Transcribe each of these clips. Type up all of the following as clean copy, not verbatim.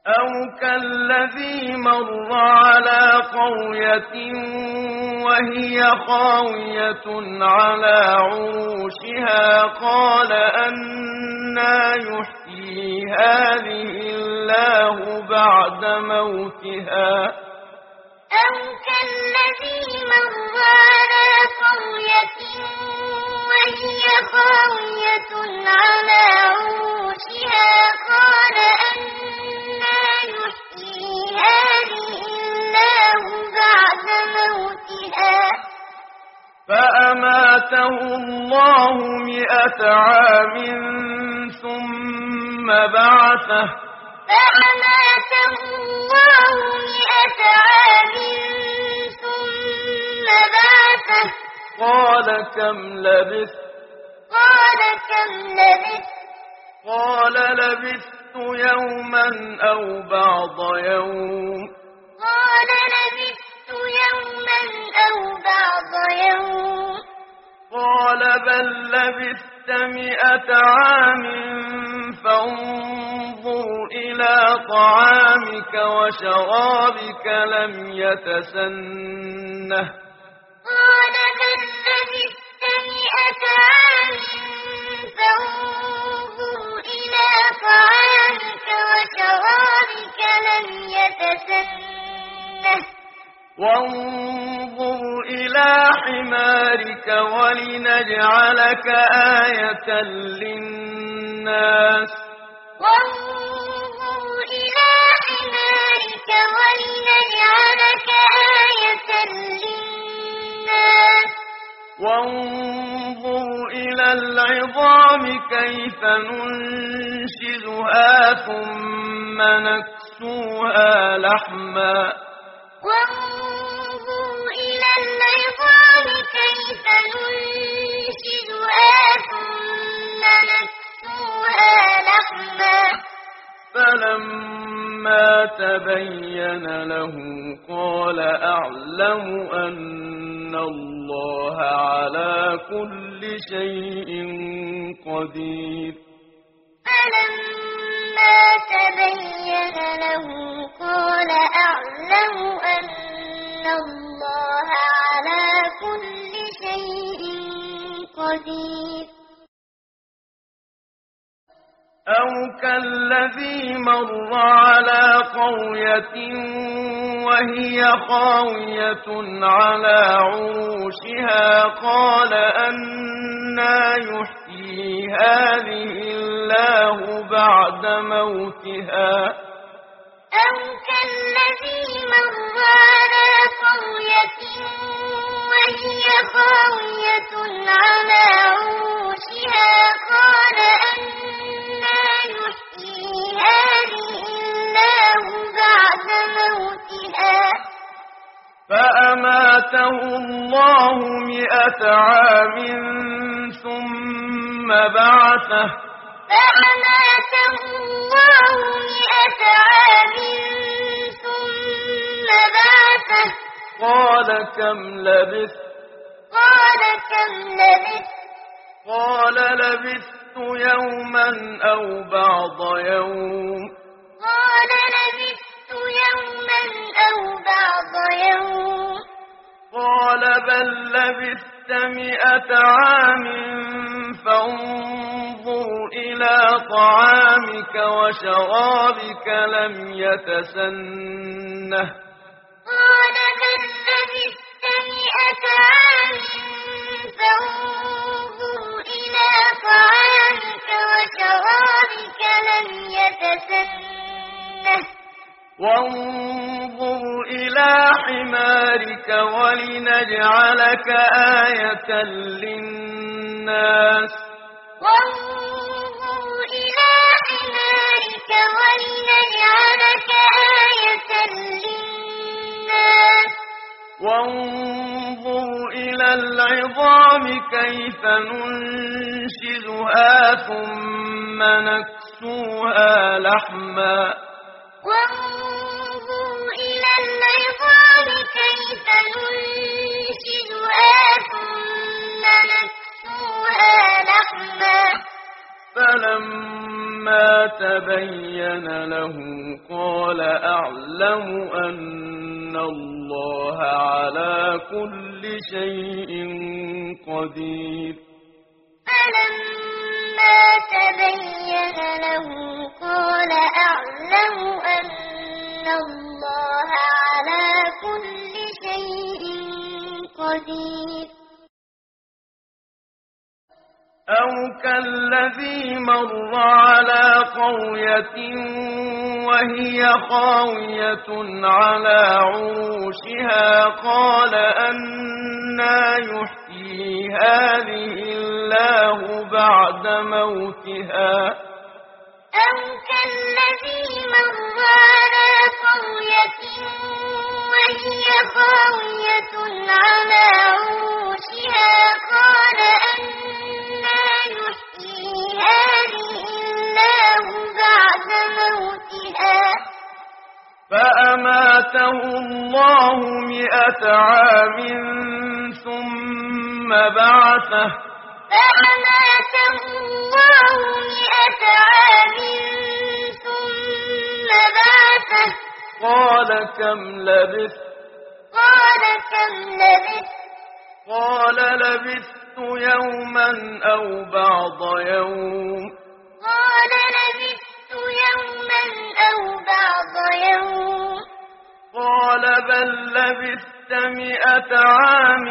أو كالذي مر على قرية وهي خاوية على عروشها قال أنى يحيي هذه الله بعد موتها أو كالذي مر على قرية وهي خاوية على عروشها قال أنى يحيي هذه الله بعد موتها فأماته الله 100 عام ثم بعثه فأماته الله 100 عام ثم بعثه قال كم لبثت قال كم لبثت قال لبثت يوما أو بعض يوم قال لبثت يوما أو بعض يوم قال بل لبثت 100 عام فانظر إلى طعامك وشرابك لم يتسنه قال بل لبثت 100 عام فانظر إلى طعامك وشرابك لم يتسنه وانظر إلى حمارك ولنجعلك آية للناس وانظر إلى حمارك ولنجعلك آية للناس وانظر إلى العظام كيف ننشزها ثم نكسوها لحما وانظر إلى العظام كيف ننشزها ثم نكسوها لحما فلما تبين له قال أعلم أن الله على كل شيء قدير فلما تبين له قال أعلم أن الله على كل شيء قدير أو كالذي مر على قرية وهي خاوية على عروشها قال أنى يحيي هذه الله بعد موتها أو كالذي مر على قرية وهي خاوية على عروشها قال أنى يحيي هذه الله بعد موتها فأماته الله 100 عام ثم بعثه فأماته الله 100 عام ثم بعثه قال كم لبثت قال كم لبثت قال لبثت يوما أو بعض يوم قال لبثت يوما أو بعض يوم قال بل لبثت 100 عام فانظر إلى طعامك وشرابك لم يتسنه قال بل لبثت 100 عام فانظر إلى طعامك وشرابك لم يتسنه وانظر إلى حمارك ولنجعلك آية للناس وانظر إلى حمارك ولنجعلك آية للناس وانظر إلى العظام كيف ننشزها ثم نكسوها لحما وانظر إلى العظام كيف ننشزها ثم نكسوها لحما فلما تبين له قال أعلم أن الله على كل شيء قدير. فلما تبين له قال أعلم أن الله على كل شيء قدير. أو كالذي مر على قرية وهي خاوية على عروشها قال أنى يحيي هذه الله بعد موتها. أو كالذي مر على قرية وهي خاوية على عروشها قال أنى يحيي هذه الله بعد موتها. فأماته الله 100 عام ثم بعثه. فأماته الله 100 عام ثم بعثه. قال كم لبثت؟ قال كم لبثت؟ قال لبثت يوما أو بعض يوم. قال لبثت يوما أو بعض يوم. قال بل لبثت 100 عام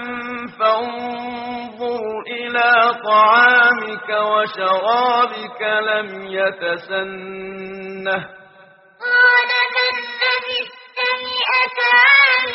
فانظر إلى طعامك وشرابك لم يتسنه. قال بل لبثت 100 عام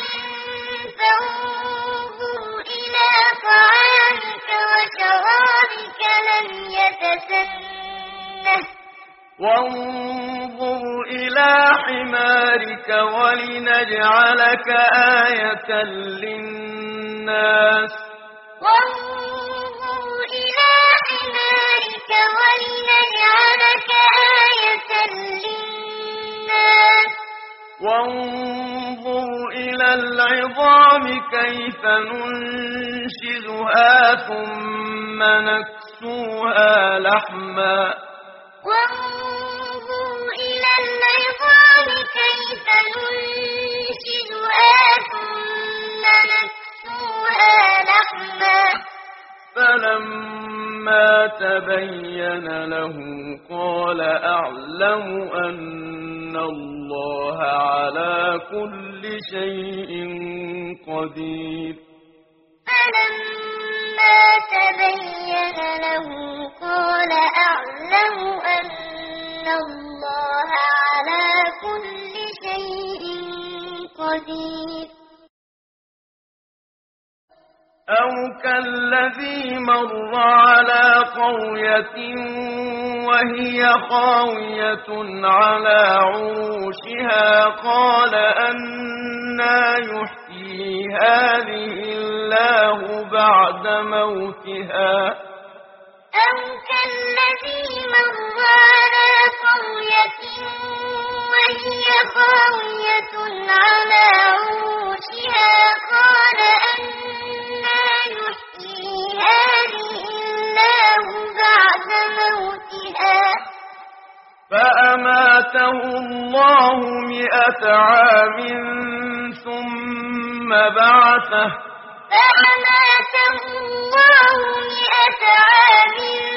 فانظر إلى طعامك وشرابك لم يتسنه. وانظر إلى حمارك ولنجعلك آية للناس. وانظر إلى حمارك ولنجعلك آية للناس. وانظر إلى العظام كيف ننشزها ثم نكسوها لحما. وانظر إلى العظام كيف ننشزها ثم نكسوها لحما. فلما تبين له قال أعلم أن الله على كل شيء قدير. فلما تبين له قال أعلم أن الله على كل شيء قدير. أو كالذي مر على قرية وهي خاوية على عروشها قال أنى يحيي هذه الله بعد موتها. أو كالذي مر على قرية وهي خاوية على عروشها قال أنى يحيي هذه الله بعد موتها. فأماته الله 100 عام ثم بعثه. فأماته الله 100 عام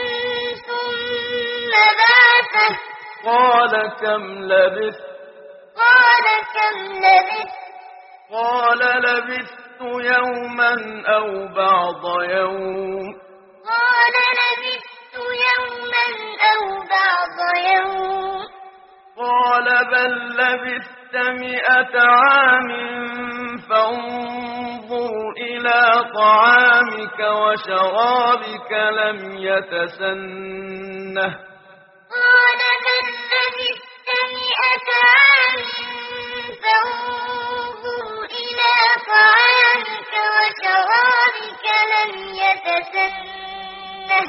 ثم بعثه. قال كم لبثت؟ قال كم لبثت؟ قال لبثت يوما أو بعض يوم. قال لبثت يوما أو بعض يوم. قال بل لبثت 100 عام فانظر إلى طعامك وشرابك لم يتسنه. قال بل لبثت 100 عام فانظر إلى طعامك وشرابك لم يتسنه.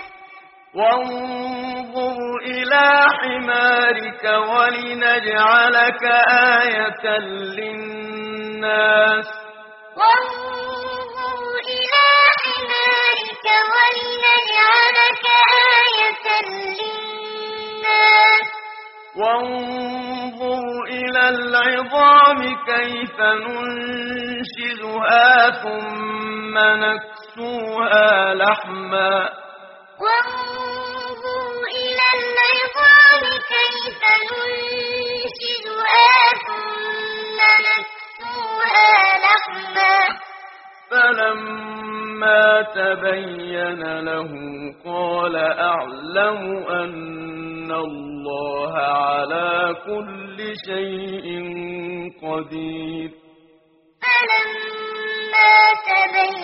وانظر إلى حمارك ولنجعلك آية للناس. وانظر إلى حمارك ولنجعلك آية للناس وانظر إلى العظام كيف ننشزها ثم نكسوها لحما وانظر إلى العظام كيف ننشزها ثم نكسوها لحما فلما تبين له قال أعلم أن الله على كل شيء قدير فلما تبين